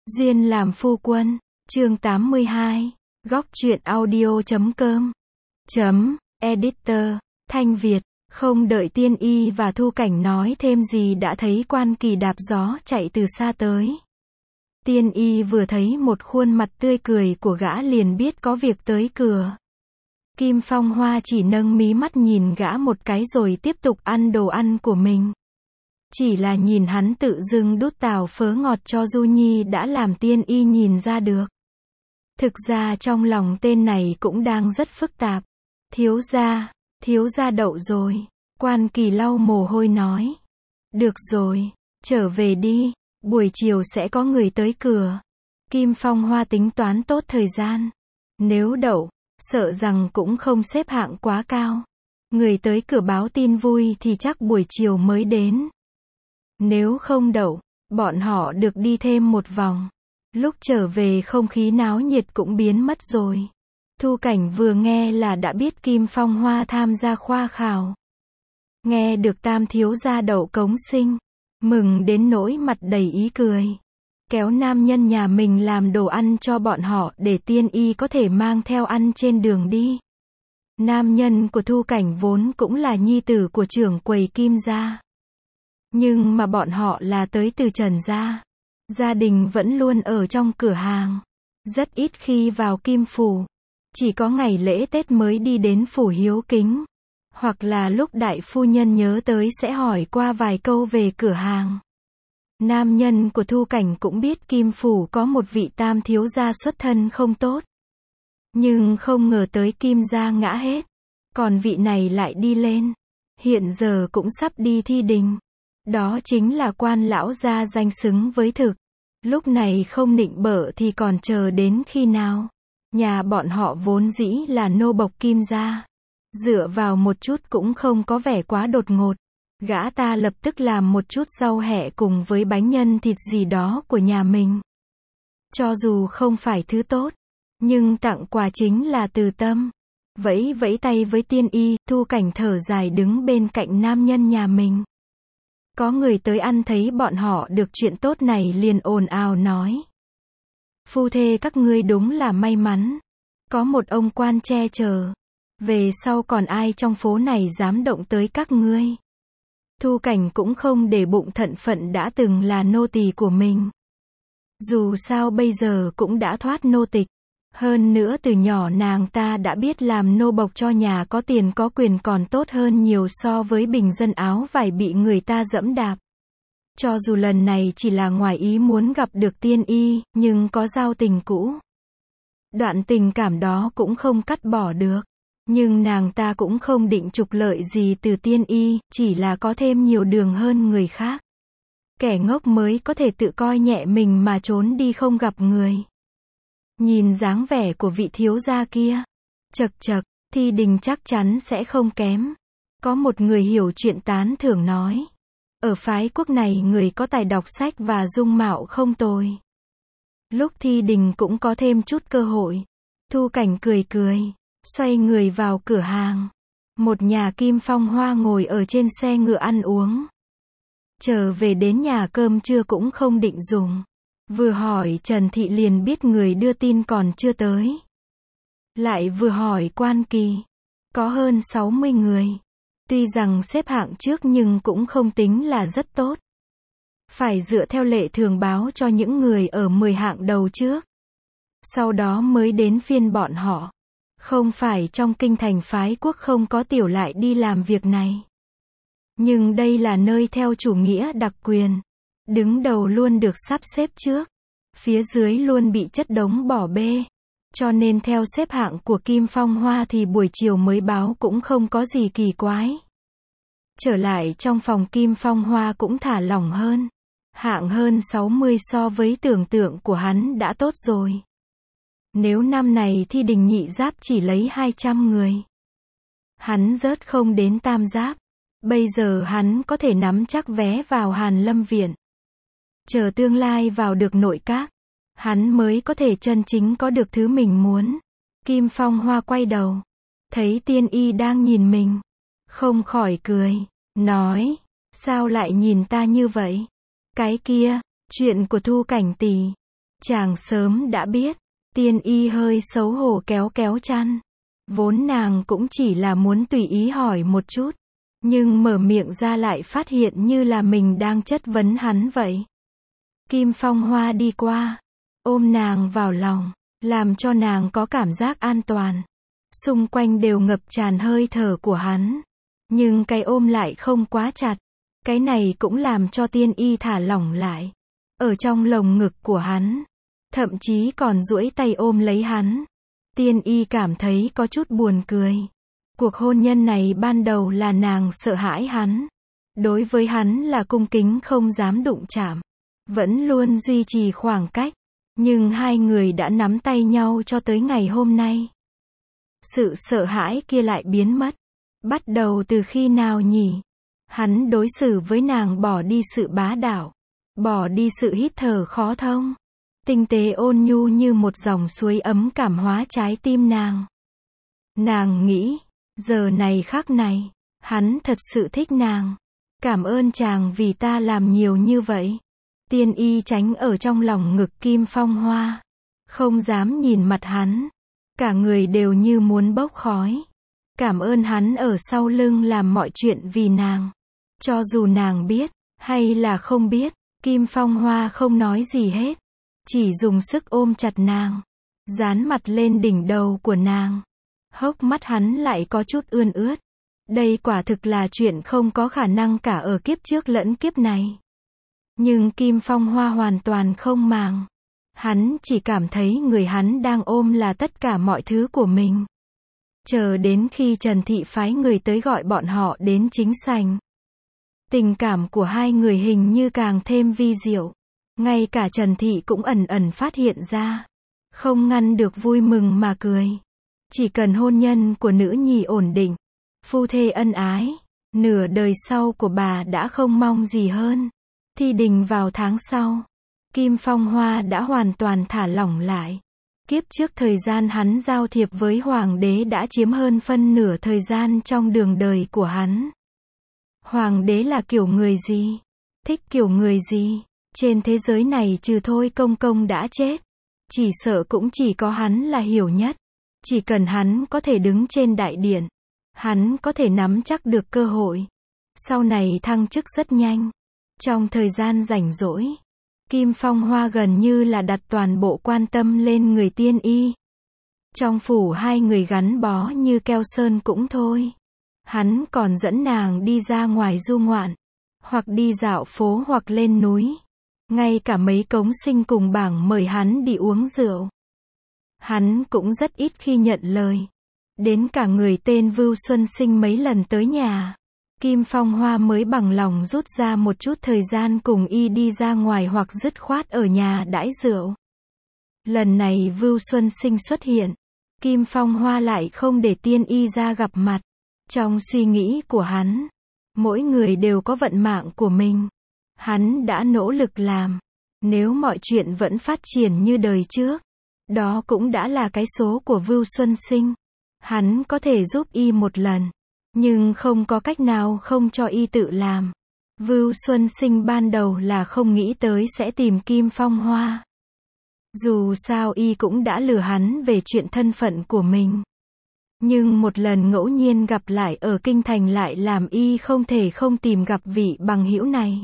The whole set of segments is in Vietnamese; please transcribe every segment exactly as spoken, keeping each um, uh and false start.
Duyên làm phu quân, chương tám mươi hai, góc truyện audio chấm com, chấm, editor, Thanh Việt, không đợi Tiên Y và Thu Cảnh nói thêm gì đã thấy Quan Kỳ đạp gió chạy từ xa tới. Tiên Y vừa thấy một khuôn mặt tươi cười của gã liền biết có việc tới cửa. Kim Phong Hoa chỉ nâng mí mắt nhìn gã một cái rồi tiếp tục ăn đồ ăn của mình. Chỉ là nhìn hắn tự dưng đút tàu phớ ngọt cho Du Nhi đã làm Tiên Y nhìn ra được. Thực ra trong lòng tên này cũng đang rất phức tạp. Thiếu gia, thiếu gia đậu rồi. Quan Kỳ lau mồ hôi nói. Được rồi, trở về đi, buổi chiều sẽ có người tới cửa. Kim Phong Hoa tính toán tốt thời gian. Nếu đậu, sợ rằng cũng không xếp hạng quá cao. Người tới cửa báo tin vui thì chắc buổi chiều mới đến. Nếu không đậu, bọn họ được đi thêm một vòng. Lúc trở về không khí náo nhiệt cũng biến mất rồi. Thu Cảnh vừa nghe là đã biết Kim Phong Hoa tham gia khoa khảo. Nghe được tam thiếu gia đậu cống sinh, mừng đến nỗi mặt đầy ý cười. Kéo nam nhân nhà mình làm đồ ăn cho bọn họ để Tiên Y có thể mang theo ăn trên đường đi. Nam nhân của Thu Cảnh vốn cũng là nhi tử của trưởng quầy Kim gia. Nhưng mà bọn họ là tới từ Trần gia. Gia đình vẫn luôn ở trong cửa hàng. Rất ít khi vào Kim phủ. Chỉ có ngày lễ Tết mới đi đến phủ hiếu kính. Hoặc là lúc đại phu nhân nhớ tới sẽ hỏi qua vài câu về cửa hàng. Nam nhân của Thu Cảnh cũng biết Kim phủ có một vị tam thiếu gia xuất thân không tốt. Nhưng không ngờ tới Kim gia ngã hết. Còn vị này lại đi lên. Hiện giờ cũng sắp đi thi đình. Đó chính là Quan lão gia danh xứng với thực. Lúc này không nịnh bợ thì còn chờ đến khi nào? Nhà bọn họ vốn dĩ là nô bộc Kim gia. Dựa vào một chút cũng không có vẻ quá đột ngột. Gã ta lập tức làm một chút rau hẹ cùng với bánh nhân thịt gì đó của nhà mình. Cho dù không phải thứ tốt, nhưng tặng quà chính là từ tâm. Vẫy vẫy tay với Tiên Y, Thu Cảnh thở dài đứng bên cạnh nam nhân nhà mình. Có người tới ăn thấy bọn họ được chuyện tốt này liền ồn ào nói. Phu thê các ngươi đúng là may mắn. Có một ông quan che chở. Về sau còn ai trong phố này dám động tới các ngươi. Thu Cảnh cũng không để bụng thận phận đã từng là nô tỳ của mình. Dù sao bây giờ cũng đã thoát nô tịch. Hơn nữa từ nhỏ nàng ta đã biết làm nô bộc cho nhà có tiền có quyền còn tốt hơn nhiều so với bình dân áo vải bị người ta dẫm đạp. Cho dù lần này chỉ là ngoài ý muốn gặp được Tiên Y, nhưng có giao tình cũ. Đoạn tình cảm đó cũng không cắt bỏ được. Nhưng nàng ta cũng không định trục lợi gì từ Tiên Y, chỉ là có thêm nhiều đường hơn người khác. Kẻ ngốc mới có thể tự coi nhẹ mình mà trốn đi không gặp người. Nhìn dáng vẻ của vị thiếu gia kia. Chật chật, thi đình chắc chắn sẽ không kém. Có một người hiểu chuyện tán thưởng nói. Ở phái quốc này người có tài đọc sách và dung mạo không tồi. Lúc thi đình cũng có thêm chút cơ hội. Thu Cảnh cười cười, xoay người vào cửa hàng. Một nhà Kim Phong Hoa ngồi ở trên xe ngựa ăn uống. Trở về đến nhà cơm trưa cũng không định dùng. Vừa hỏi Trần Thị liền biết người đưa tin còn chưa tới. Lại vừa hỏi Quan Kỳ. Có hơn sáu mươi người. Tuy rằng xếp hạng trước nhưng cũng không tính là rất tốt. Phải dựa theo lệ thường báo cho những người ở mười hạng đầu trước. Sau đó mới đến phiên bọn họ. Không phải trong kinh thành phái quốc không có tiểu lại đi làm việc này. Nhưng đây là nơi theo chủ nghĩa đặc quyền. Đứng đầu luôn được sắp xếp trước. Phía dưới luôn bị chất đống bỏ bê. Cho nên theo xếp hạng của Kim Phong Hoa thì buổi chiều mới báo cũng không có gì kỳ quái. Trở lại trong phòng Kim Phong Hoa cũng thả lỏng hơn. Hạng hơn sáu mươi so với tưởng tượng của hắn đã tốt rồi. Nếu năm này thi đình nhị giáp chỉ lấy hai trăm người. Hắn rớt không đến tam giáp. Bây giờ hắn có thể nắm chắc vé vào Hàn Lâm Viện. Chờ tương lai vào được nội các. Hắn mới có thể chân chính có được thứ mình muốn. Kim Phong Hoa quay đầu. Thấy Tiên Y đang nhìn mình. Không khỏi cười. Nói. Sao lại nhìn ta như vậy? Cái kia. Chuyện của Thu Cảnh tỷ. Chàng sớm đã biết. Tiên y hơi xấu hổ kéo kéo chăn. Vốn nàng cũng chỉ là muốn tùy ý hỏi một chút. Nhưng mở miệng ra lại phát hiện như là mình đang chất vấn hắn vậy. Kim Phong Hoa đi qua. Ôm nàng vào lòng. Làm cho nàng có cảm giác an toàn. Xung quanh đều ngập tràn hơi thở của hắn. Nhưng cái ôm lại không quá chặt. Cái này cũng làm cho tiên y thả lỏng lại. Ở trong lồng ngực của hắn. Thậm chí còn duỗi tay ôm lấy hắn. Tiên y cảm thấy có chút buồn cười. Cuộc hôn nhân này ban đầu là nàng sợ hãi hắn. Đối với hắn là cung kính không dám đụng chạm. Vẫn luôn duy trì khoảng cách. Nhưng hai người đã nắm tay nhau cho tới ngày hôm nay. Sự sợ hãi kia lại biến mất. Bắt đầu từ khi nào nhỉ? Hắn đối xử với nàng bỏ đi sự bá đạo. Bỏ đi sự hít thở khó thông. Tinh tế ôn nhu như một dòng suối ấm cảm hóa trái tim nàng. Nàng nghĩ, giờ này khắc này, hắn thật sự thích nàng. Cảm ơn chàng vì ta làm nhiều như vậy. Tiên y tránh ở trong lòng ngực Kim Phong Hoa. Không dám nhìn mặt hắn. Cả người đều như muốn bốc khói. Cảm ơn hắn ở sau lưng làm mọi chuyện vì nàng. Cho dù nàng biết, hay là không biết, Kim Phong Hoa không nói gì hết. Chỉ dùng sức ôm chặt nàng. Dán mặt lên đỉnh đầu của nàng. Hốc mắt hắn lại có chút ươn ướt. Đây quả thực là chuyện không có khả năng cả ở kiếp trước lẫn kiếp này. Nhưng Kim Phong Hoa hoàn toàn không màng. Hắn chỉ cảm thấy người hắn đang ôm là tất cả mọi thứ của mình. Chờ đến khi Trần Thị phái người tới gọi bọn họ đến chính sảnh. Tình cảm của hai người hình như càng thêm vi diệu. Ngay cả Trần Thị cũng ẩn ẩn phát hiện ra. Không ngăn được vui mừng mà cười. Chỉ cần hôn nhân của nữ nhi ổn định. Phu thê ân ái. Nửa đời sau của bà đã không mong gì hơn. Thi đình vào tháng sau. Kim Phong Hoa đã hoàn toàn thả lỏng lại. Kiếp trước thời gian hắn giao thiệp với Hoàng đế đã chiếm hơn phân nửa thời gian trong đường đời của hắn. Hoàng đế là kiểu người gì? Thích kiểu người gì? Trên thế giới này trừ Thôi Công Công đã chết. Chỉ sợ cũng chỉ có hắn là hiểu nhất. Chỉ cần hắn có thể đứng trên đại điện. Hắn có thể nắm chắc được cơ hội. Sau này thăng chức rất nhanh. Trong thời gian rảnh rỗi. Kim Phong Hoa gần như là đặt toàn bộ quan tâm lên người tiên y. Trong phủ hai người gắn bó như keo sơn cũng thôi. Hắn còn dẫn nàng đi ra ngoài du ngoạn. Hoặc đi dạo phố hoặc lên núi. Ngay cả mấy cống sinh cùng bảng mời hắn đi uống rượu. Hắn cũng rất ít khi nhận lời. Đến cả người tên Vưu Xuân Sinh mấy lần tới nhà. Kim Phong Hoa mới bằng lòng rút ra một chút thời gian cùng y đi ra ngoài hoặc dứt khoát ở nhà đãi rượu. Lần này Vưu Xuân Sinh xuất hiện. Kim Phong Hoa lại không để tiên y ra gặp mặt. Trong suy nghĩ của hắn, mỗi người đều có vận mạng của mình. Hắn đã nỗ lực làm. Nếu mọi chuyện vẫn phát triển như đời trước, đó cũng đã là cái số của Vưu Xuân Sinh. Hắn có thể giúp y một lần. Nhưng không có cách nào không cho y tự làm. Vưu Xuân Sinh ban đầu là không nghĩ tới sẽ tìm Kim Phong Hoa. Dù sao y cũng đã lừa hắn về chuyện thân phận của mình. Nhưng một lần ngẫu nhiên gặp lại ở kinh thành lại làm y không thể không tìm gặp vị bằng hữu này.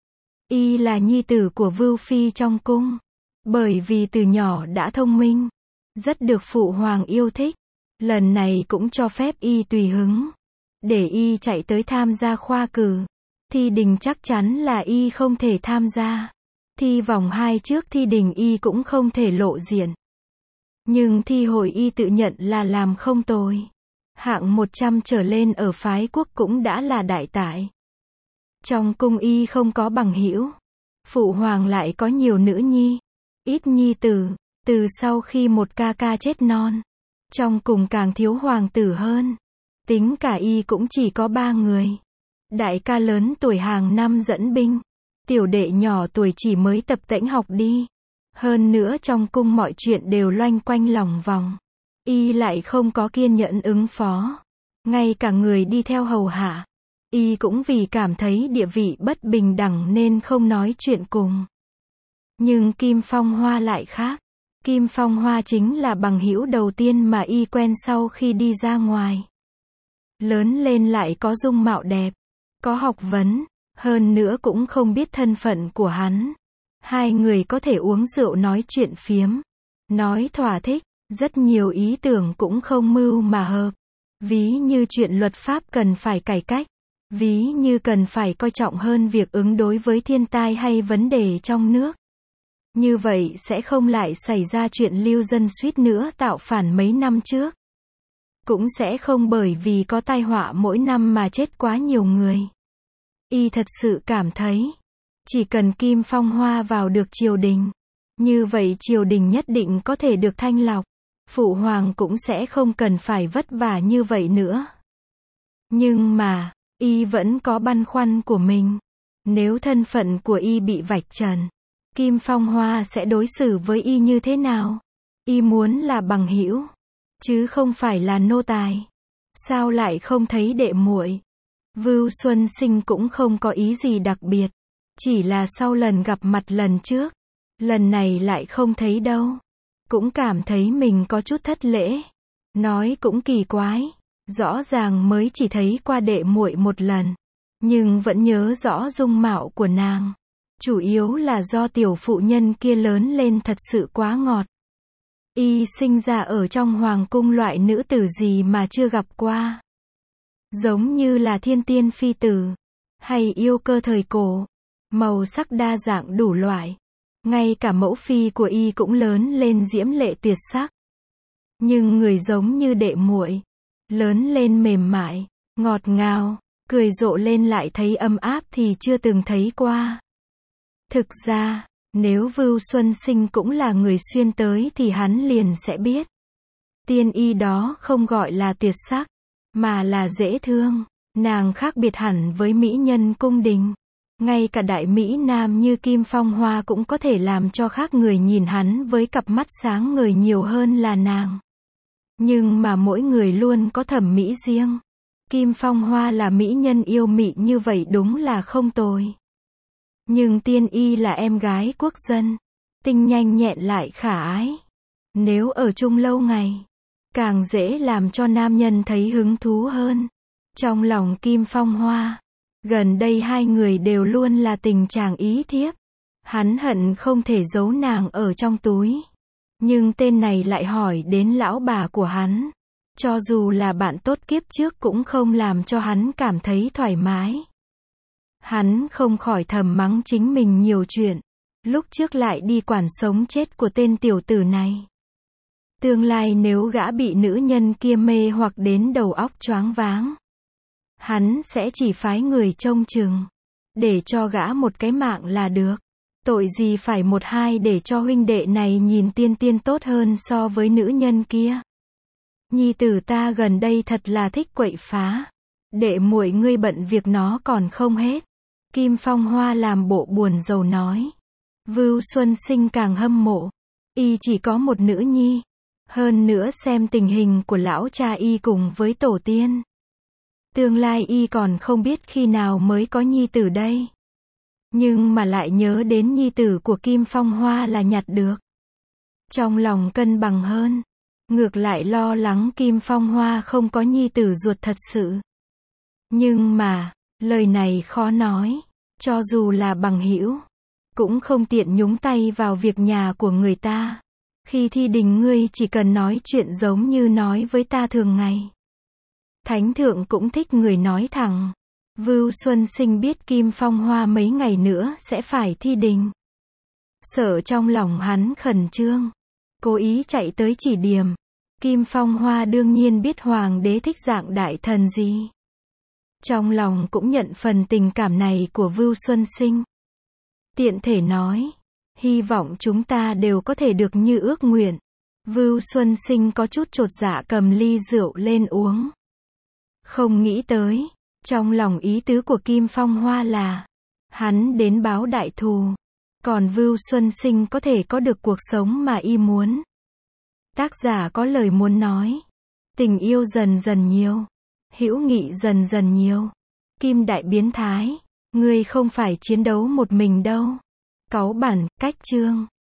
Y là nhi tử của Vưu Phi trong cung. Bởi vì từ nhỏ đã thông minh. Rất được phụ hoàng yêu thích. Lần này cũng cho phép y tùy hứng. Để y chạy tới tham gia khoa cử. Thi đình chắc chắn là y không thể tham gia. Thi vòng hai trước thi đình y cũng không thể lộ diện. Nhưng thi hội y tự nhận là làm không tồi. Hạng một trăm trở lên ở phái quốc cũng đã là đại tài. Trong cung y không có bằng hữu. Phụ hoàng lại có nhiều nữ nhi. Ít nhi tử. Từ sau khi một ca ca chết non. Trong cùng càng thiếu hoàng tử hơn. Tính cả y cũng chỉ có ba người. Đại ca lớn tuổi hàng năm dẫn binh. Tiểu đệ nhỏ tuổi chỉ mới tập tễnh học đi. Hơn nữa trong cung mọi chuyện đều loanh quanh lòng vòng. Y lại không có kiên nhẫn ứng phó. Ngay cả người đi theo hầu hạ. Y cũng vì cảm thấy địa vị bất bình đẳng nên không nói chuyện cùng. Nhưng Kim Phong Hoa lại khác. Kim Phong Hoa chính là bằng hữu đầu tiên mà y quen sau khi đi ra ngoài. Lớn lên lại có dung mạo đẹp, có học vấn, hơn nữa cũng không biết thân phận của hắn. Hai người có thể uống rượu nói chuyện phiếm, nói thỏa thích, rất nhiều ý tưởng cũng không mưu mà hợp. Ví như chuyện luật pháp cần phải cải cách, ví như cần phải coi trọng hơn việc ứng đối với thiên tai hay vấn đề trong nước. Như vậy sẽ không lại xảy ra chuyện lưu dân suýt nữa tạo phản mấy năm trước. Cũng sẽ không bởi vì có tai họa mỗi năm mà chết quá nhiều người. Y thật sự cảm thấy, chỉ cần Kim Phong Hoa vào được triều đình, như vậy triều đình nhất định có thể được thanh lọc. Phụ hoàng cũng sẽ không cần phải vất vả như vậy nữa. Nhưng mà, y vẫn có băn khoăn của mình. Nếu thân phận của y bị vạch trần, Kim Phong Hoa sẽ đối xử với y như thế nào? Y muốn là bằng hữu, chứ không phải là nô tài. Sao lại không thấy đệ muội? Vưu Xuân Sinh cũng không có ý gì đặc biệt, chỉ là sau lần gặp mặt lần trước, lần này lại không thấy đâu. Cũng cảm thấy mình có chút thất lễ. Nói cũng kỳ quái, rõ ràng mới chỉ thấy qua đệ muội một lần, nhưng vẫn nhớ rõ dung mạo của nàng. Chủ yếu là do tiểu phụ nhân kia lớn lên thật sự quá ngọt. Y sinh ra ở trong hoàng cung, loại nữ tử gì mà chưa gặp qua. Giống như là thiên tiên phi tử, hay yêu cơ thời cổ, màu sắc đa dạng đủ loại. Ngay cả mẫu phi của y cũng lớn lên diễm lệ tuyệt sắc. Nhưng người giống như đệ muội, lớn lên mềm mại, ngọt ngào, cười rộ lên lại thấy ấm áp thì chưa từng thấy qua. Thực ra, nếu Vưu Xuân Sinh cũng là người xuyên tới thì hắn liền sẽ biết. Tiên y đó không gọi là tuyệt sắc, mà là dễ thương. Nàng khác biệt hẳn với mỹ nhân cung đình. Ngay cả đại mỹ nam như Kim Phong Hoa cũng có thể làm cho khác người nhìn hắn với cặp mắt sáng ngời nhiều hơn là nàng. Nhưng mà mỗi người luôn có thẩm mỹ riêng. Kim Phong Hoa là mỹ nhân yêu mị như vậy đúng là không tồi. Nhưng tiên y là em gái quốc dân, tinh nhanh nhẹn lại khả ái. Nếu ở chung lâu ngày, càng dễ làm cho nam nhân thấy hứng thú hơn. Trong lòng Kim Phong Hoa, gần đây hai người đều luôn là tình trạng ý thiếp. Hắn hận không thể giấu nàng ở trong túi. Nhưng tên này lại hỏi đến lão bà của hắn. Cho dù là bạn tốt kiếp trước cũng không làm cho hắn cảm thấy thoải mái. Hắn không khỏi thầm mắng chính mình nhiều chuyện. Lúc trước lại đi quản sống chết của tên tiểu tử này. Tương lai nếu gã bị nữ nhân kia mê hoặc đến đầu óc choáng váng, hắn sẽ chỉ phái người trông chừng, để cho gã một cái mạng là được. Tội gì phải một hai để cho huynh đệ này nhìn tiên tiên tốt hơn so với nữ nhân kia. Nhi tử ta gần đây thật là thích quậy phá. Đệ muội ngươi bận việc nó còn không hết. Kim Phong Hoa làm bộ buồn rầu nói. Vưu Xuân Sinh càng hâm mộ. Y chỉ có một nữ nhi. Hơn nữa xem tình hình của lão cha y cùng với tổ tiên. Tương lai y còn không biết khi nào mới có nhi tử đây. Nhưng mà lại nhớ đến nhi tử của Kim Phong Hoa là nhặt được. Trong lòng cân bằng hơn. Ngược lại lo lắng Kim Phong Hoa không có nhi tử ruột thật sự. Nhưng mà, lời này khó nói. Cho dù là bằng hữu, cũng không tiện nhúng tay vào việc nhà của người ta. Khi thi đình ngươi chỉ cần nói chuyện giống như nói với ta thường ngày. Thánh thượng cũng thích người nói thẳng. Vưu Xuân Sinh biết Kim Phong Hoa mấy ngày nữa sẽ phải thi đình. Sợ trong lòng hắn khẩn trương, cố ý chạy tới chỉ điểm. Kim Phong Hoa đương nhiên biết hoàng đế thích dạng đại thần gì. Trong lòng cũng nhận phần tình cảm này của Vưu Xuân Sinh. Tiện thể nói, hy vọng chúng ta đều có thể được như ước nguyện. Vưu Xuân Sinh có chút chột dạ cầm ly rượu lên uống. Không nghĩ tới, trong lòng ý tứ của Kim Phong Hoa là, hắn đến báo đại thù, còn Vưu Xuân Sinh có thể có được cuộc sống mà y muốn. Tác giả có lời muốn nói, tình yêu dần dần nhiều, hữu nghị dần dần nhiều. Kim đại biến thái, ngươi không phải chiến đấu một mình đâu. Cáu bản, cách chương.